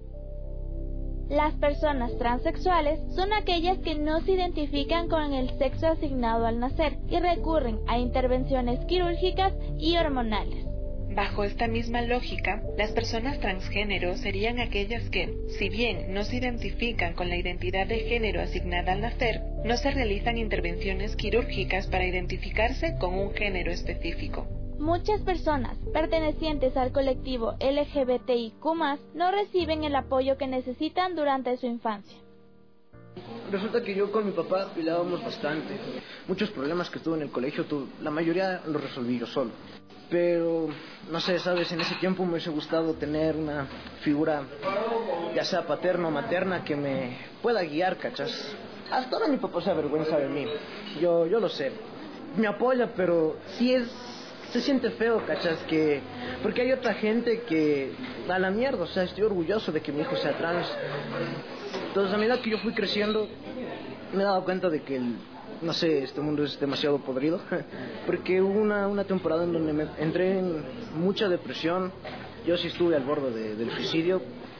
Las personas transexuales son aquellas que no se identifican con el sexo asignado al nacer y recurren a intervenciones quirúrgicas y hormonales.
Bajo esta misma lógica, las personas transgénero serían aquellas que, si bien no se identifican con la identidad de género asignada al nacer, no se realizan intervenciones quirúrgicas para identificarse con un género específico.
Muchas personas pertenecientes al colectivo LGBTIQ+, no reciben el apoyo que necesitan durante su infancia.
Resulta que yo con mi papá peleábamos bastante. Muchos problemas que tuve en el colegio, la mayoría los resolví yo solo. Pero, no sé, ¿sabes? En ese tiempo me hubiese gustado tener una figura, ya sea paterna o materna, que me pueda guiar, ¿cachas? Hasta ahora mi papá se avergüenza de mí. Yo lo sé. Me apoya, pero sí se siente feo, ¿cachas? Porque hay otra gente que da la mierda. O sea, estoy orgulloso de que mi hijo sea trans. Entonces, a medida que yo fui creciendo, me he dado cuenta de que no sé, este mundo es demasiado podrido, porque hubo una temporada en donde me entré en mucha depresión. Yo sí estuve al borde del suicidio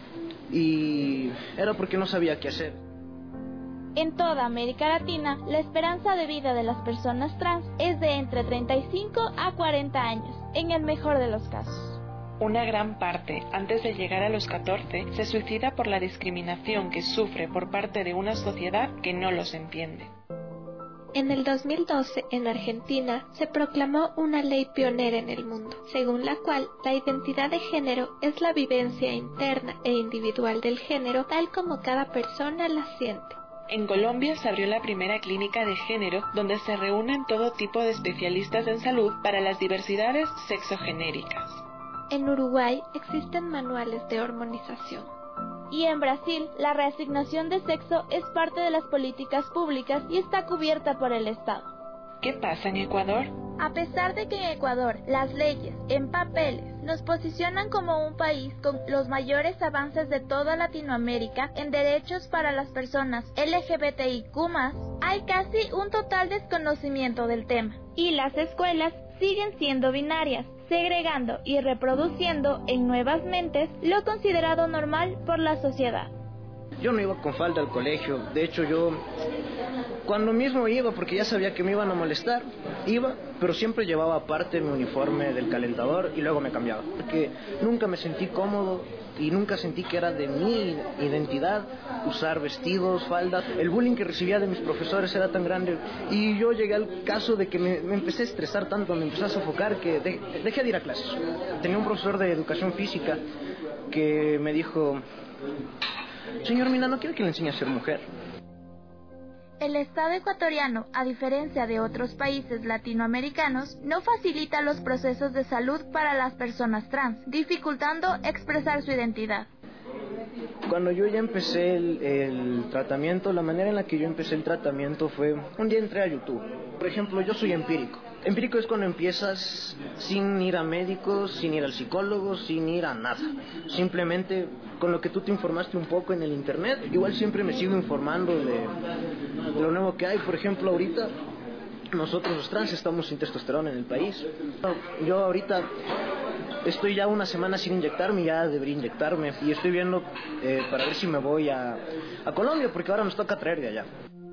y era porque no sabía qué hacer.
En toda América Latina, la esperanza de vida de las personas trans es de entre 35 a 40 años, en el mejor de los casos.
Una gran parte, antes de llegar a los 14, se suicida por la discriminación que sufre por parte de una sociedad que no los entiende.
En el 2012, en Argentina, se proclamó una ley pionera en el mundo, según la cual la identidad de género es la vivencia interna e individual del género tal como cada persona la siente.
En Colombia se abrió la primera clínica de género donde se reúnen todo tipo de especialistas en salud para las diversidades sexogenéricas.
En Uruguay existen manuales de hormonización.
Y en Brasil, la reasignación de sexo es parte de las políticas públicas y está cubierta por el Estado.
¿Qué pasa en Ecuador?
A pesar de que en Ecuador las leyes, en papeles, nos posicionan como un país con los mayores avances de toda Latinoamérica en derechos para las personas LGBTIQ+, hay casi un total desconocimiento del tema. Y las escuelas siguen siendo binarias, segregando y reproduciendo en nuevas mentes lo considerado normal por la sociedad.
Yo no iba con falda al colegio, de hecho yo cuando mismo iba, porque ya sabía que me iban a molestar, iba, pero siempre llevaba aparte mi uniforme del calentador y luego me cambiaba, porque nunca me sentí cómodo y nunca sentí que era de mi identidad usar vestidos, faldas. El bullying que recibía de mis profesores era tan grande y yo llegué al caso de que me empecé a estresar tanto, me empecé a sofocar que dejé de ir a clases. Tenía un profesor de educación física que me dijo: señor Mina, ¿no quiere que le enseñe a ser mujer?
El Estado ecuatoriano, a diferencia de otros países latinoamericanos, no facilita los procesos de salud para las personas trans, dificultando expresar su identidad.
Cuando yo ya empecé el tratamiento, la manera en la que yo empecé el tratamiento fue, un día entré a YouTube. Por ejemplo, yo soy empírico. Empírico es cuando empiezas sin ir a médicos, sin ir al psicólogo, sin ir a nada. Simplemente con lo que tú te informaste un poco en el internet. Igual siempre me sigo informando de lo nuevo que hay. Por ejemplo, ahorita nosotros los trans estamos sin testosterona en el país. Yo ahorita estoy ya una semana sin inyectarme, ya debería inyectarme. Y estoy viendo para ver si me voy a Colombia, porque ahora nos toca traer de allá.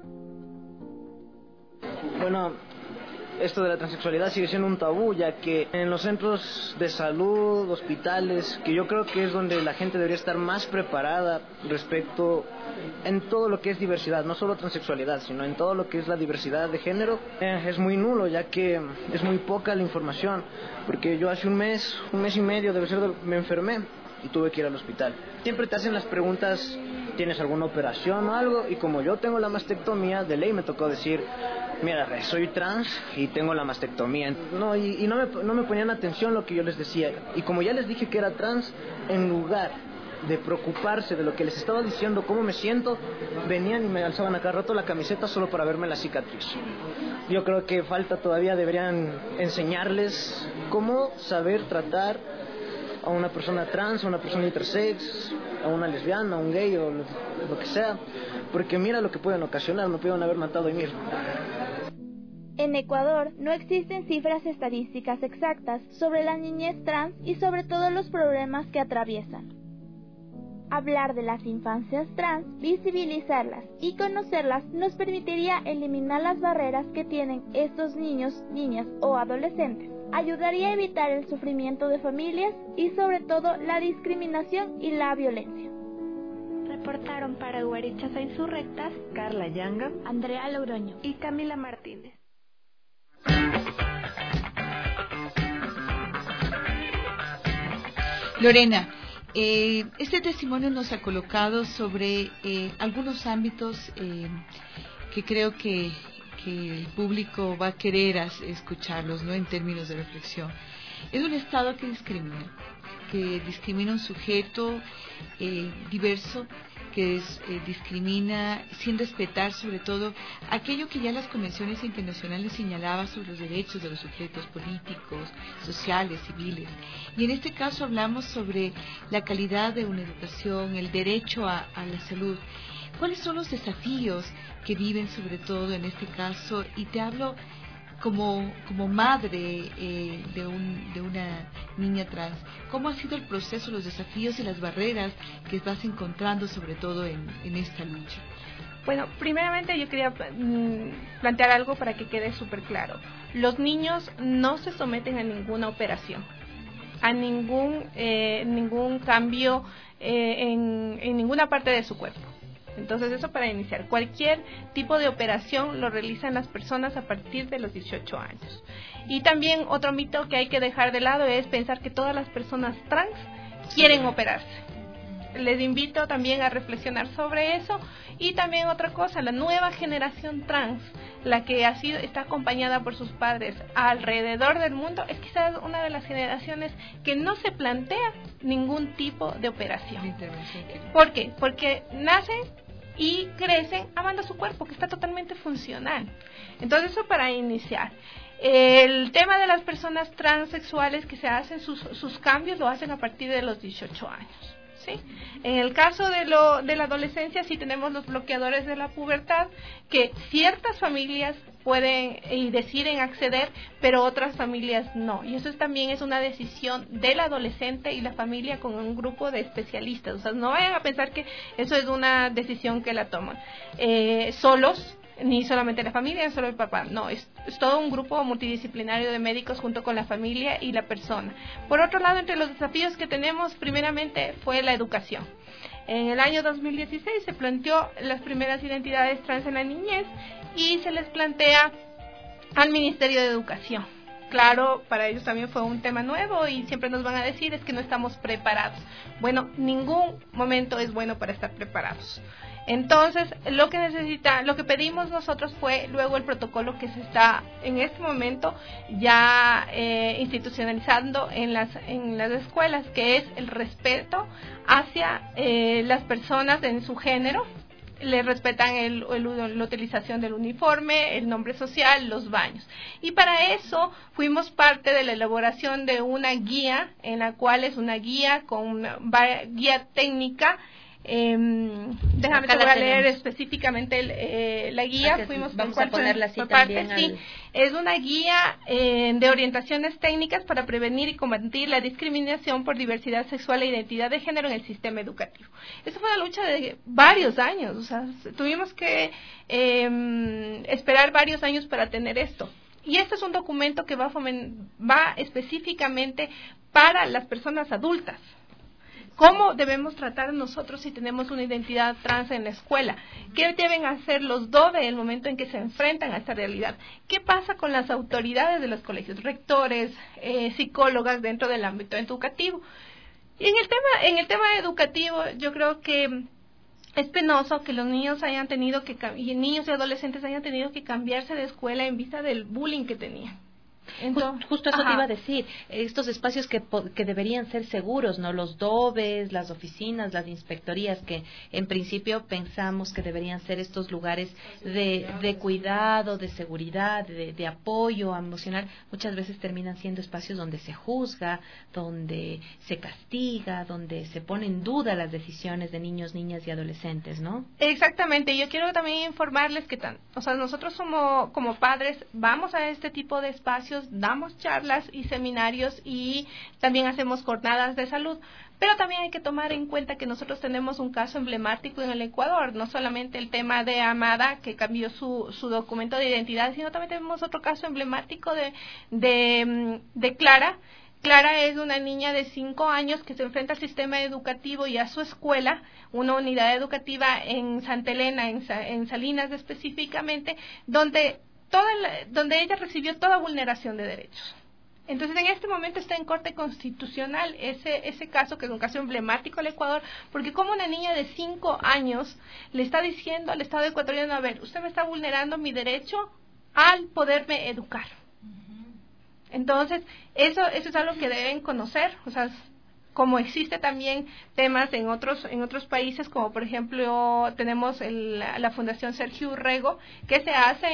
Bueno, esto de la transexualidad sigue siendo un tabú, ya que en los centros de salud, hospitales, que yo creo que es donde la gente debería estar más preparada respecto en todo lo que es diversidad, no solo transexualidad, sino en todo lo que es la diversidad de género, es muy nulo, ya que es muy poca la información, porque yo hace un mes y medio, debe ser, me enfermé y tuve que ir al hospital. Siempre te hacen las preguntas: ¿tienes alguna operación o algo? Y como yo tengo la mastectomía, de ley me tocó decir: mira, soy trans y tengo la mastectomía. No, y no me ponían atención lo que yo les decía. Y como ya les dije que era trans, en lugar de preocuparse de lo que les estaba diciendo, cómo me siento, venían y me alzaban a cada rato la camiseta solo para verme la cicatriz. Yo creo que falta todavía, deberían enseñarles cómo saber tratar a una persona trans, a una persona intersex, a una lesbiana, a un gay o lo que sea, porque mira lo que pueden ocasionar, me pueden haber matado ahí mismo.
En Ecuador no existen cifras estadísticas exactas sobre la niñez trans y sobre todos los problemas que atraviesan. Hablar de las infancias trans, visibilizarlas y conocerlas nos permitiría eliminar las barreras que tienen estos niños, niñas o adolescentes. Ayudaría a evitar el sufrimiento de familias y sobre todo la discriminación y la violencia.
Reportaron para Guarichas e Insurrectas
Carla Yanga,
Andrea Logroño y Camila Martínez.
Lorena, este testimonio nos ha colocado sobre algunos ámbitos que creo que el público va a querer escucharlos, ¿no?, en términos de reflexión. Es un Estado que discrimina un sujeto diverso, que discrimina sin respetar sobre todo aquello que ya las convenciones internacionales señalaban sobre los derechos de los sujetos políticos, sociales, civiles. Y en este caso hablamos sobre la calidad de una educación, el derecho a la salud. ¿Cuáles son los desafíos que viven sobre todo en este caso? Y te hablo como madre de una niña trans. ¿Cómo ha sido el proceso, los desafíos y las barreras que vas encontrando sobre todo en esta lucha?
Bueno, primeramente yo quería plantear algo para que quede súper claro. Los niños no se someten a ninguna operación, a ningún cambio en ninguna parte de su cuerpo. Entonces, eso para iniciar. Cualquier tipo de operación lo realizan las personas a partir de los 18 años. Y también otro mito que hay que dejar de lado es pensar que todas las personas trans quieren operarse. Les invito también a reflexionar sobre eso. Y también otra cosa, la nueva generación trans, la que está acompañada por sus padres alrededor del mundo, es quizás una de las generaciones que no se plantea ningún tipo de operación. ¿Por qué? Porque nacen y crecen amando su cuerpo, que está totalmente funcional. Entonces, eso para iniciar. El tema de las personas transexuales que se hacen sus cambios lo hacen a partir de los 18 años. ¿sí? En el caso de la adolescencia sí tenemos los bloqueadores de la pubertad, que ciertas familias pueden y deciden acceder, pero otras familias no. Y eso también es una decisión del adolescente y la familia con un grupo de especialistas. O sea, no vayan a pensar que eso es una decisión que la toman solos, ni solamente la familia, ni solo el papá. No, es todo un grupo multidisciplinario de médicos junto con la familia y la persona. Por otro lado, entre los desafíos que tenemos, primeramente, fue la educación. En el año 2016 se planteó las primeras identidades trans en la niñez y se les plantea al Ministerio de Educación. Claro, para ellos también fue un tema nuevo y siempre nos van a decir es que no estamos preparados. Bueno, ningún momento es bueno para estar preparados. Entonces, lo que pedimos nosotros fue luego el protocolo que se está en este momento ya institucionalizando en las escuelas, que es el respeto hacia las personas en su género. Le respetan la utilización del uniforme, el nombre social, los baños. Y para eso fuimos parte de la elaboración de una guía, en la cual es una guía con una guía técnica. Déjame te voy a leer específicamente la guía.
Vamos a ponerla así también.
Sí, es una guía de orientaciones técnicas para prevenir y combatir la discriminación por diversidad sexual e identidad de género en el sistema educativo. Esto fue una lucha de varios años, o sea, tuvimos que esperar varios años para tener esto. Y este es un documento que va específicamente para las personas adultas. ¿Cómo debemos tratar nosotros si tenemos una identidad trans en la escuela? ¿Qué deben hacer los DODE en el momento en que se enfrentan a esta realidad? ¿Qué pasa con las autoridades de los colegios, rectores, psicólogas dentro del ámbito educativo? Y en el tema educativo, yo creo que es penoso que los niños niños y adolescentes hayan tenido que cambiarse de escuela en vista del bullying que tenían.
Entonces, justo eso te iba a decir, estos espacios que deberían ser seguros, ¿no? Los DOBES, las oficinas, las inspectorías, que en principio pensamos que deberían ser estos lugares de cuidado, de seguridad, de apoyo emocional, muchas veces terminan siendo espacios donde se juzga, donde se castiga, donde se pone en duda las decisiones de niños, niñas y adolescentes, ¿no?
Exactamente, yo quiero también informarles que nosotros como padres vamos a este tipo de espacios, damos charlas y seminarios y también hacemos jornadas de salud, pero también hay que tomar en cuenta que nosotros tenemos un caso emblemático en el Ecuador, no solamente el tema de Amada, que cambió su documento de identidad, sino también tenemos otro caso emblemático de Clara. Clara es una niña de 5 años que se enfrenta al sistema educativo y a su escuela, una unidad educativa en Santa Elena, en Salinas específicamente, donde ella recibió toda vulneración de derechos. Entonces, en este momento está en Corte Constitucional ese caso, que es un caso emblemático del Ecuador, porque como una niña de 5 años le está diciendo al Estado ecuatoriano, a ver, usted me está vulnerando mi derecho al poderme educar. Entonces, eso es algo que deben conocer, o sea, como existe también temas en otros países, como por ejemplo tenemos la Fundación Sergio Urrego, que se hace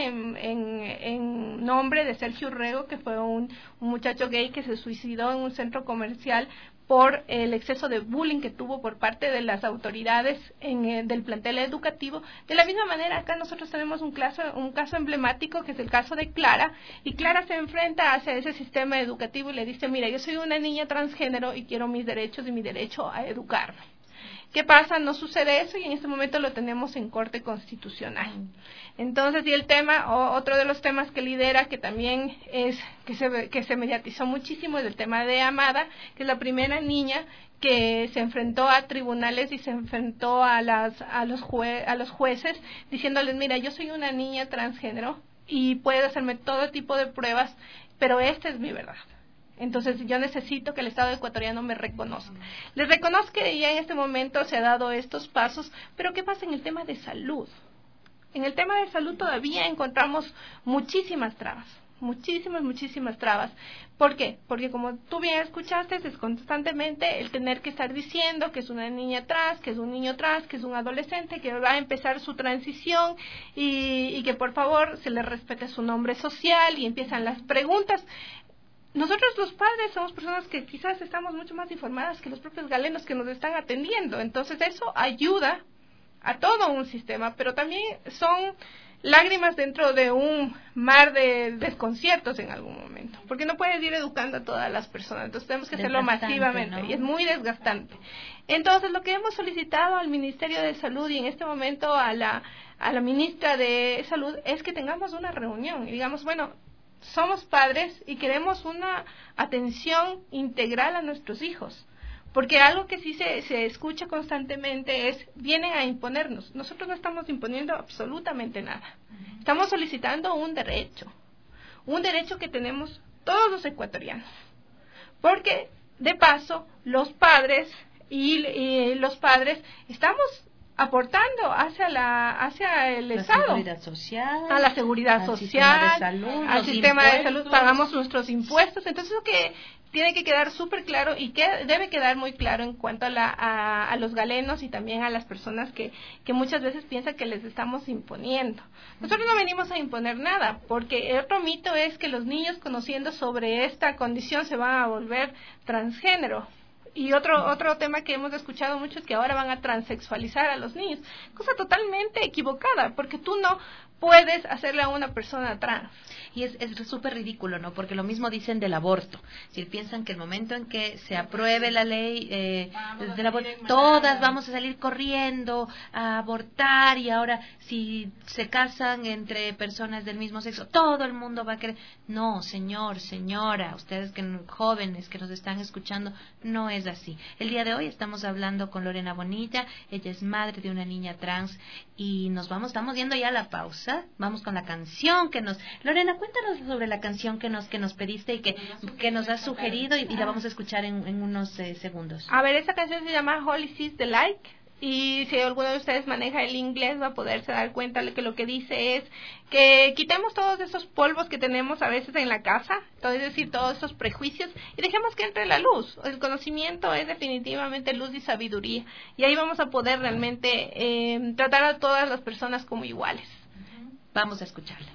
en nombre de Sergio Urrego, que fue un muchacho gay que se suicidó en un centro comercial por el exceso de bullying que tuvo por parte de las autoridades del plantel educativo. De la misma manera, acá nosotros tenemos un caso emblemático, que es el caso de Clara, y Clara se enfrenta hacia ese sistema educativo y le dice, mira, yo soy una niña transgénero y quiero mis derechos y mi derecho a educarme. ¿Qué pasa? No sucede eso y en este momento lo tenemos en Corte Constitucional. Entonces, y el tema, otro de los temas que lidera, que también es que se mediatizó muchísimo, es el tema de Amada, que es la primera niña que se enfrentó a tribunales y se enfrentó a los jueces diciéndoles, mira, yo soy una niña transgénero y puedes hacerme todo tipo de pruebas, pero esta es mi verdad. Entonces yo necesito que el Estado ecuatoriano me reconozca. Les reconozco que ya en este momento se ha dado estos pasos, pero ¿qué pasa en el tema de salud? En el tema de salud todavía encontramos muchísimas trabas. Muchísimas trabas. ¿Por qué? Porque como tú bien escuchaste, es constantemente el tener que estar diciendo que es una niña trans, que es un niño trans, que es un adolescente, que va a empezar su transición y que por favor se le respete su nombre social y empiezan las preguntas. nosotros los padres somos personas que quizás estamos mucho más informadas que los propios galenos que nos están atendiendo. Entonces eso ayuda a todo un sistema, pero también son lágrimas dentro de un mar de desconciertos en algún momento, porque no puedes ir educando a todas las personas, entonces tenemos que hacerlo masivamente, ¿no? Y es muy desgastante. Entonces lo que hemos solicitado al Ministerio de Salud y en este momento a la ministra de Salud es que tengamos una reunión y digamos, bueno, somos padres y queremos una atención integral a nuestros hijos. Porque algo que sí se escucha constantemente es, vienen a imponernos. Nosotros no estamos imponiendo absolutamente nada. Estamos solicitando un derecho que tenemos todos los ecuatorianos. Porque, de paso, los padres estamos aportando hacia el Estado,
seguridad social,
a la seguridad social, al sistema de salud, pagamos nuestros impuestos. Entonces, lo que tiene que quedar súper claro y que debe quedar muy claro en cuanto a los galenos y también a las personas que muchas veces piensan que les estamos imponiendo. Nosotros no venimos a imponer nada, porque el otro mito es que los niños conociendo sobre esta condición se van a volver transgénero. Y otro tema que hemos escuchado mucho es que ahora van a transexualizar a los niños, cosa totalmente equivocada, porque tú no puedes hacerle a una persona trans.
Y es súper ridículo, ¿no? Porque lo mismo dicen del aborto. Si piensan que el momento en que se apruebe la ley del aborto, todas vamos a salir corriendo a abortar, y ahora si se casan entre personas del mismo sexo, todo el mundo va a querer. No, señor, señora, ustedes jóvenes que nos están escuchando, no es así. El día de hoy estamos hablando con Lorena Bonilla, ella es madre de una niña trans, y estamos yendo ya a la pausa. Vamos con la canción Lorena, cuéntanos sobre la canción que nos pediste y que nos has sugerido, y la vamos a escuchar en unos segundos.
A ver, esa canción se llama Holy Seas the Like, y si alguno de ustedes maneja el inglés va a poderse dar cuenta de que lo que dice es que quitemos todos esos polvos que tenemos a veces en la casa, es decir, todos esos prejuicios, y dejemos que entre la luz. El conocimiento es definitivamente luz y sabiduría, y ahí vamos a poder realmente tratar a todas las personas como iguales.
Vamos a escucharla.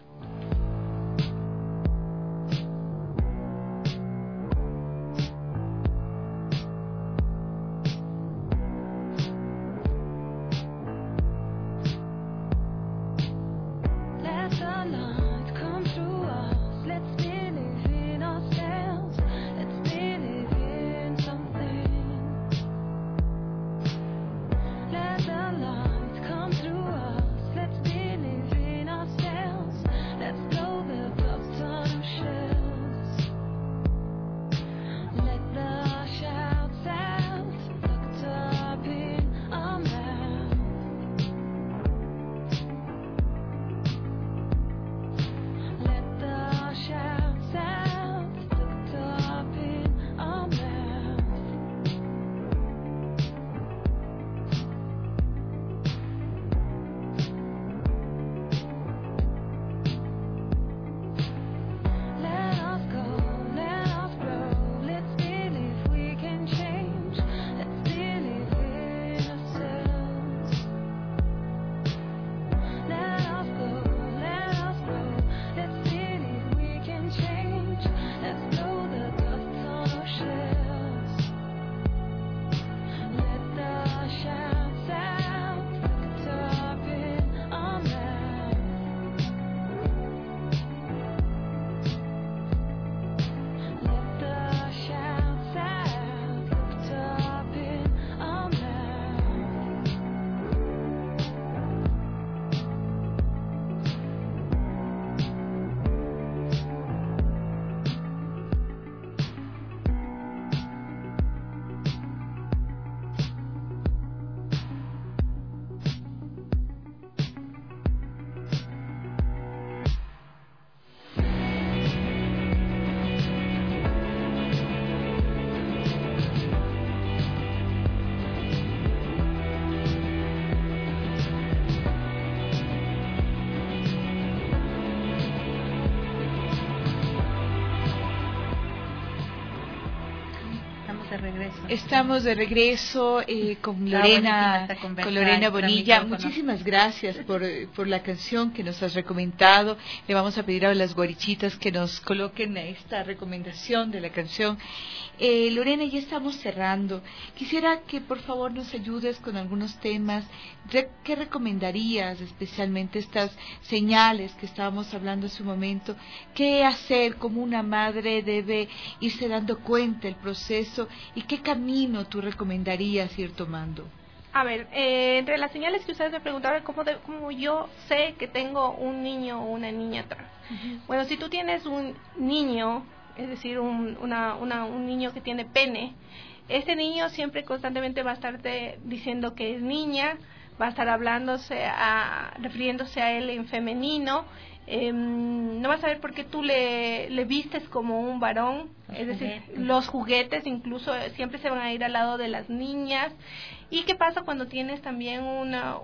regreso.
Estamos de regreso con Lorena Bonilla. Muchísimas gracias por la canción que nos has recomendado. Le vamos a pedir a las guarichitas que nos coloquen esta recomendación de la canción. Lorena, ya estamos cerrando. Quisiera que por favor nos ayudes con algunos temas. ¿Qué recomendarías, especialmente estas señales que estábamos hablando hace un momento? ¿Qué hacer? ¿Cómo una madre debe irse dando cuenta del proceso? ¿Y qué camino tú recomendarías ir tomando?
A ver, entre las señales que ustedes me preguntaban, ¿cómo yo sé que tengo un niño o una niña atrás? Bueno, si tú tienes un niño, es decir, un niño que tiene pene, este niño siempre constantemente va a estarte diciendo que es niña, va a estar refiriéndose a él en femenino. No vas a ver por qué tú le vistes como un varón, es decir, los juguetes incluso siempre se van a ir al lado de las niñas. ¿Y qué pasa cuando tienes también una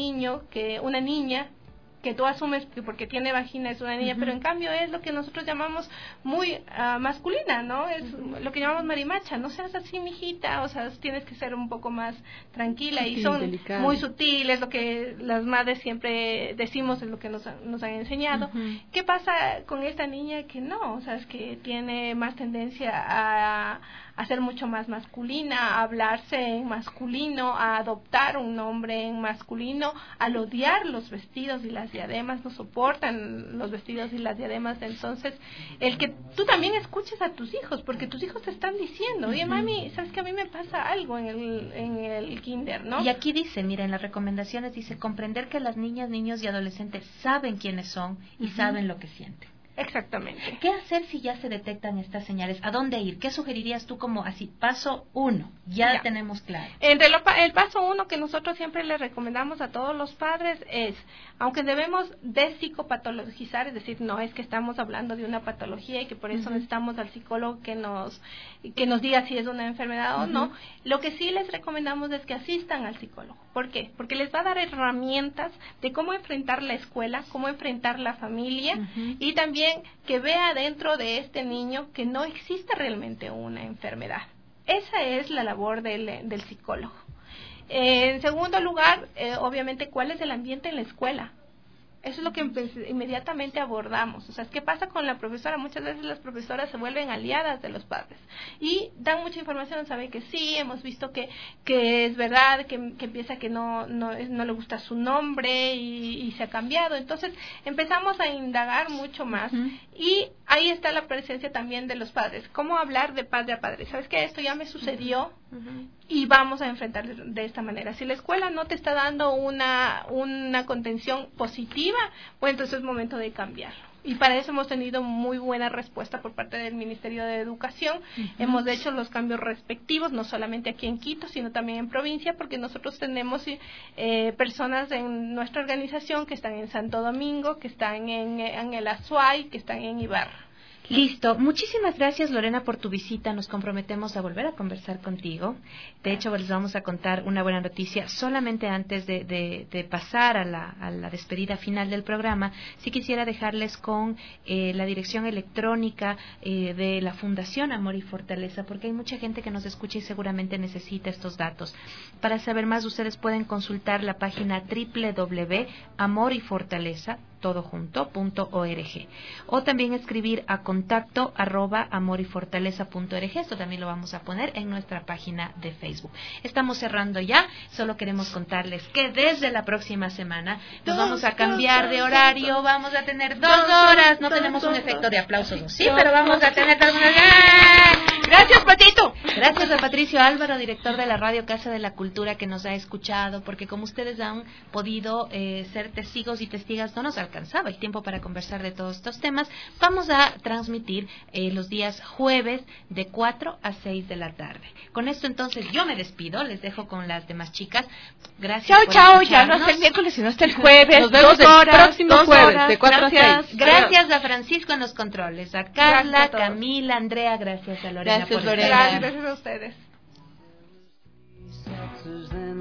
niña que tú asumes que porque tiene vagina es una niña, pero en cambio es lo que nosotros llamamos muy masculina, ¿no? Es lo que llamamos marimacha. No seas así, mijita, o sea, tienes que ser un poco más tranquila, sutil, y son delicada, muy sutiles, lo que las madres siempre decimos, es lo que nos han enseñado. ¿Qué pasa con esta niña que no? O sea, es que tiene más tendencia a ser mucho más masculina, a hablarse en masculino, a adoptar un nombre en masculino, al odiar los vestidos y las diademas, no soportan los vestidos y las diademas. Entonces, el que tú también escuches a tus hijos, porque tus hijos te están diciendo, oye, mami, ¿sabes que a mí me pasa algo en el kinder, ¿no?
Y aquí dice, mira, en las recomendaciones dice, comprender que las niñas, niños y adolescentes saben quiénes son y saben lo que sienten.
Exactamente.
¿Qué hacer si ya se detectan estas señales? ¿A dónde ir? ¿Qué sugerirías tú como así? Paso 1, ya tenemos claro.
El paso 1 que nosotros siempre le recomendamos a todos los padres es, aunque debemos despsicopatologizar, es decir, no es que estamos hablando de una patología y que por eso necesitamos al psicólogo que nos diga si es una enfermedad o no, lo que sí les recomendamos es que asistan al psicólogo. ¿Por qué? Porque les va a dar herramientas de cómo enfrentar la escuela, cómo enfrentar la familia y también que vea dentro de este niño que no existe realmente una enfermedad. Esa es la labor del psicólogo. En segundo lugar, obviamente, ¿cuál es el ambiente en la escuela? Eso es lo que inmediatamente abordamos. O sea, ¿qué pasa con la profesora? Muchas veces las profesoras se vuelven aliadas de los padres y dan mucha información, saben que sí, hemos visto que es verdad, que empieza que no le gusta su nombre y se ha cambiado. Entonces empezamos a indagar mucho más y ahí está la presencia también de los padres. ¿Cómo hablar de padre a padre? ¿Sabes qué? Esto ya me sucedió y vamos a enfrentar de esta manera. Si la escuela no te está dando una contención positiva, pues entonces es momento de cambiarlo. Y para eso hemos tenido muy buena respuesta por parte del Ministerio de Educación. Hemos hecho los cambios respectivos, no solamente aquí en Quito, sino también en provincia, porque nosotros tenemos personas en nuestra organización que están en Santo Domingo, que están en el Azuay, que están en Ibarra.
Listo. Muchísimas gracias, Lorena, por tu visita. Nos comprometemos a volver a conversar contigo. De hecho, les vamos a contar una buena noticia. Solamente antes de pasar a la despedida final del programa, sí quisiera dejarles con la dirección electrónica de la Fundación Amor y Fortaleza, porque hay mucha gente que nos escucha y seguramente necesita estos datos. Para saber más, ustedes pueden consultar la página www.amorYfortaleza.org o también escribir a contacto@amorYfortaleza.org. Esto también lo vamos a poner en nuestra página de Facebook. Estamos cerrando ya, solo queremos contarles que desde la próxima semana nos vamos a cambiar de horario, vamos a tener 2 horas, no tenemos un efecto de aplausos, ¿no? Sí, pero vamos a tener 2 horas. Gracias, Patito. Gracias a Patricio Álvaro, director de la Radio Casa de la Cultura, que nos ha escuchado, porque como ustedes han podido ser testigos y testigas, no nos alcanzaba el tiempo para conversar de todos estos temas. Vamos a transmitir los días jueves de 4 a 6 de la tarde. Con esto entonces yo me despido, les dejo con las demás chicas. Gracias.
Chao, ya no hasta el miércoles, sino hasta el jueves. Nos vemos el próximo jueves de 4 a 6.
Gracias a Francisco en los controles, a Carla, Camila, Andrea, gracias a Lorena.
Gracias, Lorena.
Gracias a ustedes.